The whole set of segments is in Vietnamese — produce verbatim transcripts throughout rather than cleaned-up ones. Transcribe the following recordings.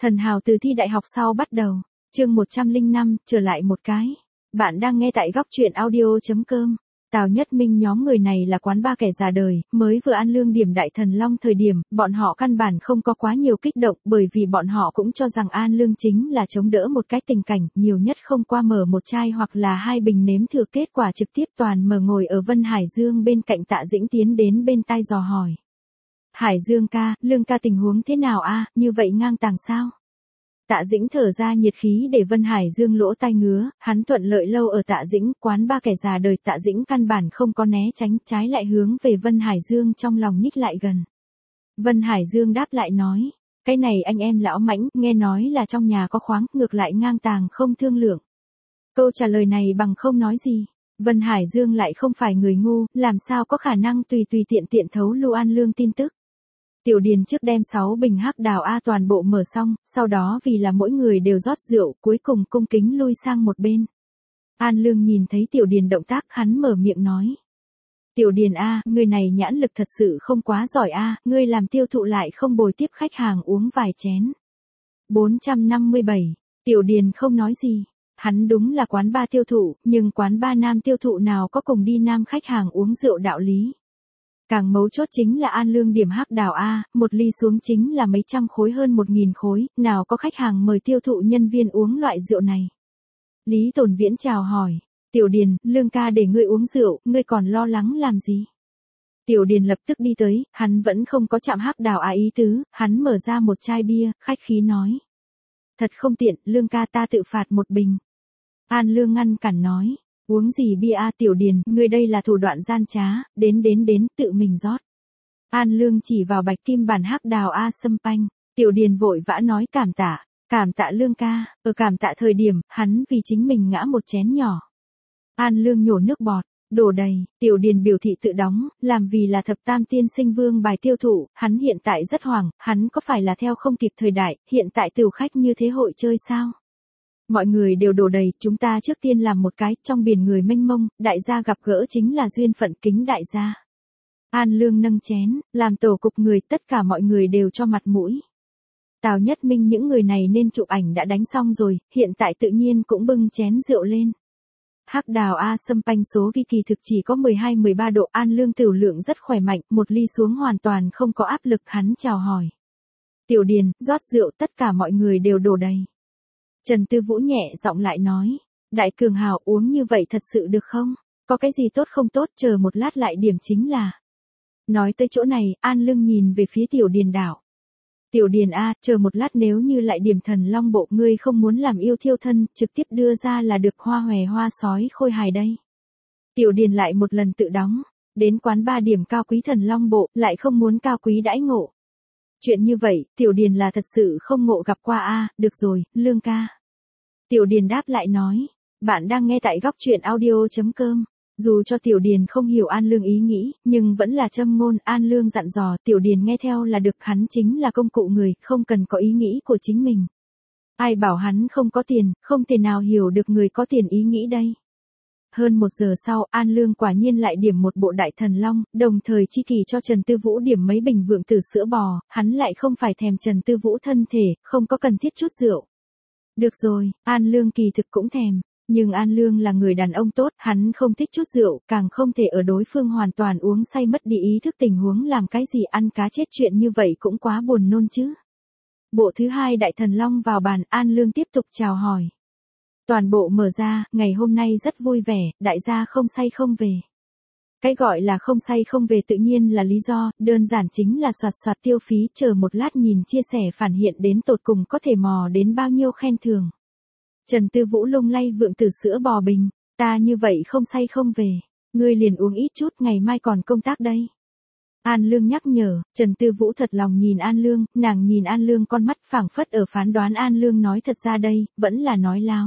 Thần hào từ thi đại học sau bắt đầu. Chương một trăm lẻ năm, trở lại một cái. Bạn đang nghe tại góc truyện audio chấm com. Tào Nhất Minh nhóm người này là quán ba kẻ già đời, mới vừa ăn lương điểm Đại Thần Long thời điểm, bọn họ căn bản không có quá nhiều kích động, bởi vì bọn họ cũng cho rằng an lương chính là chống đỡ một cái tình cảnh, nhiều nhất không qua mở một chai hoặc là hai bình nếm thử, kết quả trực tiếp toàn mở ngồi ở Vân Hải Dương bên cạnh Tạ Dĩnh tiến đến bên tai dò hỏi. Hải Dương ca, lương ca tình huống thế nào a, như vậy ngang tàng sao? Tạ Dĩnh thở ra nhiệt khí để Vân Hải Dương lỗ tai ngứa, hắn thuận lợi lâu ở Tạ Dĩnh, quán ba kẻ già đời Tạ Dĩnh căn bản không có né tránh, trái lại hướng về Vân Hải Dương trong lòng nhích lại gần. Vân Hải Dương đáp lại nói, cái này anh em lão mãnh, nghe nói là trong nhà có khoáng, ngược lại ngang tàng không thương lượng. Câu trả lời này bằng không nói gì. Vân Hải Dương lại không phải người ngu, làm sao có khả năng tùy tùy tiện tiện thấu lưu an lương tin tức. Tiểu Điền trước đem sáu bình hắc đào A toàn bộ mở xong, sau đó vì là mỗi người đều rót rượu, cuối cùng cung kính lui sang một bên. An Lương nhìn thấy Tiểu Điền động tác, hắn mở miệng nói. Tiểu Điền A, người này nhãn lực thật sự không quá giỏi A, ngươi làm tiêu thụ lại không bồi tiếp khách hàng uống vài chén. bốn trăm năm mươi bảy, Tiểu Điền không nói gì. Hắn đúng là quán ba tiêu thụ, nhưng quán ba nam tiêu thụ nào có cùng đi nam khách hàng uống rượu đạo lý. Càng mấu chốt chính là an lương điểm hắc đào A, một ly xuống chính là mấy trăm khối hơn một nghìn khối, nào có khách hàng mời tiêu thụ nhân viên uống loại rượu này. Lý Tồn Viễn chào hỏi, Tiểu Điền, lương ca để ngươi uống rượu, ngươi còn lo lắng làm gì? Tiểu Điền lập tức đi tới, hắn vẫn không có chạm hắc đào A ý tứ, hắn mở ra một chai bia, khách khí nói. Thật không tiện, lương ca ta tự phạt một bình. An Lương ngăn cản nói. Uống gì bia a Tiểu Điền, ngươi đây là thủ đoạn gian trá, đến đến đến, tự mình rót. An Lương chỉ vào bạch kim bản hắc đào a sâm panh, Tiểu Điền vội vã nói cảm tạ, cảm tạ Lương ca, ở cảm tạ thời điểm, hắn vì chính mình ngã một chén nhỏ. An Lương nhổ nước bọt, đổ đầy, Tiểu Điền biểu thị tự đóng, làm vì là thập tam tiên sinh vương bài tiêu thụ, hắn hiện tại rất hoảng, hắn có phải là theo không kịp thời đại, hiện tại tửu khách như thế hội chơi sao? Mọi người đều đổ đầy, chúng ta trước tiên làm một cái, trong biển người mênh mông, đại gia gặp gỡ chính là duyên phận, kính đại gia. An Lương nâng chén, làm tổ cục người, tất cả mọi người đều cho mặt mũi. Tào Nhất Minh những người này nên chụp ảnh đã đánh xong rồi, hiện tại tự nhiên cũng bưng chén rượu lên. Hắc đào A sâm panh số ghi kỳ thực chỉ có mười hai mười ba độ, An Lương tửu lượng rất khỏe mạnh, một ly xuống hoàn toàn không có áp lực, hắn chào hỏi. Tiểu Điền, rót rượu, tất cả mọi người đều đổ đầy. Trần Tư Vũ nhẹ giọng lại nói, Đại Cường Hào uống như vậy thật sự được không? Có cái gì tốt không tốt, chờ một lát lại điểm chính là. Nói tới chỗ này, An Lương nhìn về phía Tiểu Điền đảo. Tiểu Điền A, chờ một lát nếu như lại điểm Thần Long bộ, ngươi không muốn làm yêu thiêu thân, trực tiếp đưa ra là được hoa hòe hoa sói khôi hài đây. Tiểu Điền lại một lần tự đóng, đến quán ba điểm cao quý Thần Long bộ, lại không muốn cao quý đãi ngộ. Chuyện như vậy, Tiểu Điền là thật sự không ngộ gặp qua a, được rồi, Lương ca. Tiểu Điền đáp lại nói, bạn đang nghe tại góc truyện audio chấm com. Dù cho Tiểu Điền không hiểu An Lương ý nghĩ, nhưng vẫn là châm ngôn, An Lương dặn dò, Tiểu Điền nghe theo là được, hắn chính là công cụ người, không cần có ý nghĩ của chính mình. Ai bảo hắn không có tiền, không thể nào hiểu được người có tiền ý nghĩ đây. Hơn một giờ sau, An Lương quả nhiên lại điểm một bộ Đại Thần Long, đồng thời chi kỳ cho Trần Tư Vũ điểm mấy bình vượng tử sữa bò, hắn lại không phải thèm Trần Tư Vũ thân thể, không có cần thiết chút rượu. Được rồi, An Lương kỳ thực cũng thèm, nhưng An Lương là người đàn ông tốt, hắn không thích chút rượu, càng không thể ở đối phương hoàn toàn uống say mất đi ý thức tình huống làm cái gì ăn cá chết, chuyện như vậy cũng quá buồn nôn chứ. Bộ thứ hai Đại Thần Long vào bàn, An Lương tiếp tục chào hỏi. Toàn bộ mở ra, ngày hôm nay rất vui vẻ, đại gia không say không về. Cái gọi là không say không về tự nhiên là lý do, đơn giản chính là soạt soạt tiêu phí, chờ một lát nhìn chia sẻ phản hiện đến tột cùng có thể mò đến bao nhiêu khen thưởng. Trần Tư Vũ lung lay vượng tử sữa bò bình, ta như vậy không say không về, ngươi liền uống ít chút, ngày mai còn công tác đây. An Lương nhắc nhở, Trần Tư Vũ thật lòng nhìn An Lương, nàng nhìn An Lương con mắt phảng phất ở phán đoán An Lương nói thật ra đây, vẫn là nói láo.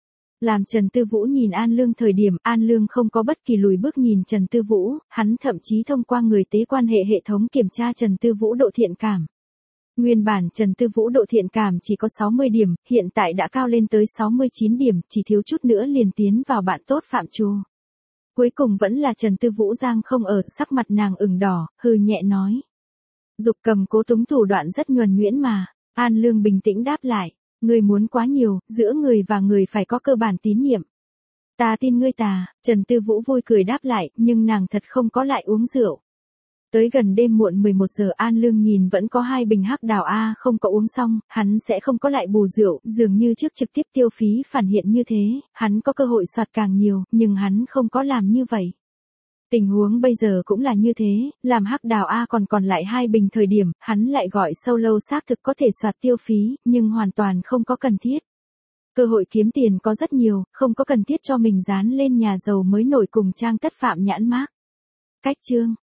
Làm Trần Tư Vũ nhìn An Lương thời điểm, An Lương không có bất kỳ lùi bước nhìn Trần Tư Vũ, hắn thậm chí thông qua người tế quan hệ hệ thống kiểm tra Trần Tư Vũ độ thiện cảm. Nguyên bản Trần Tư Vũ độ thiện cảm chỉ có sáu mươi điểm, hiện tại đã cao lên tới sáu mươi chín điểm, chỉ thiếu chút nữa liền tiến vào bạn tốt phạm trù. Cuối cùng vẫn là Trần Tư Vũ giang không ở, sắc mặt nàng ửng đỏ, hừ nhẹ nói. Dục Cầm cố túng thủ đoạn rất nhuần nhuyễn mà, An Lương bình tĩnh đáp lại, ngươi muốn quá nhiều, giữa người và người phải có cơ bản tín nhiệm. Ta tin ngươi tà, Trần Tư Vũ vui cười đáp lại, nhưng nàng thật không có lại uống rượu. Tới gần đêm muộn mười một giờ An Lương nhìn vẫn có hai bình hắc đào A không có uống xong, hắn sẽ không có lại bù rượu, dường như trước trực tiếp tiêu phí phản hiện như thế, hắn có cơ hội soạt càng nhiều, nhưng hắn không có làm như vậy. Tình huống bây giờ cũng là như thế, làm hắc đào A còn còn lại hai bình thời điểm, hắn lại gọi solo xác thực có thể soạt tiêu phí, nhưng hoàn toàn không có cần thiết. Cơ hội kiếm tiền có rất nhiều, không có cần thiết cho mình dán lên nhà giàu mới nổi cùng trang tất phạm nhãn mác. Cách chương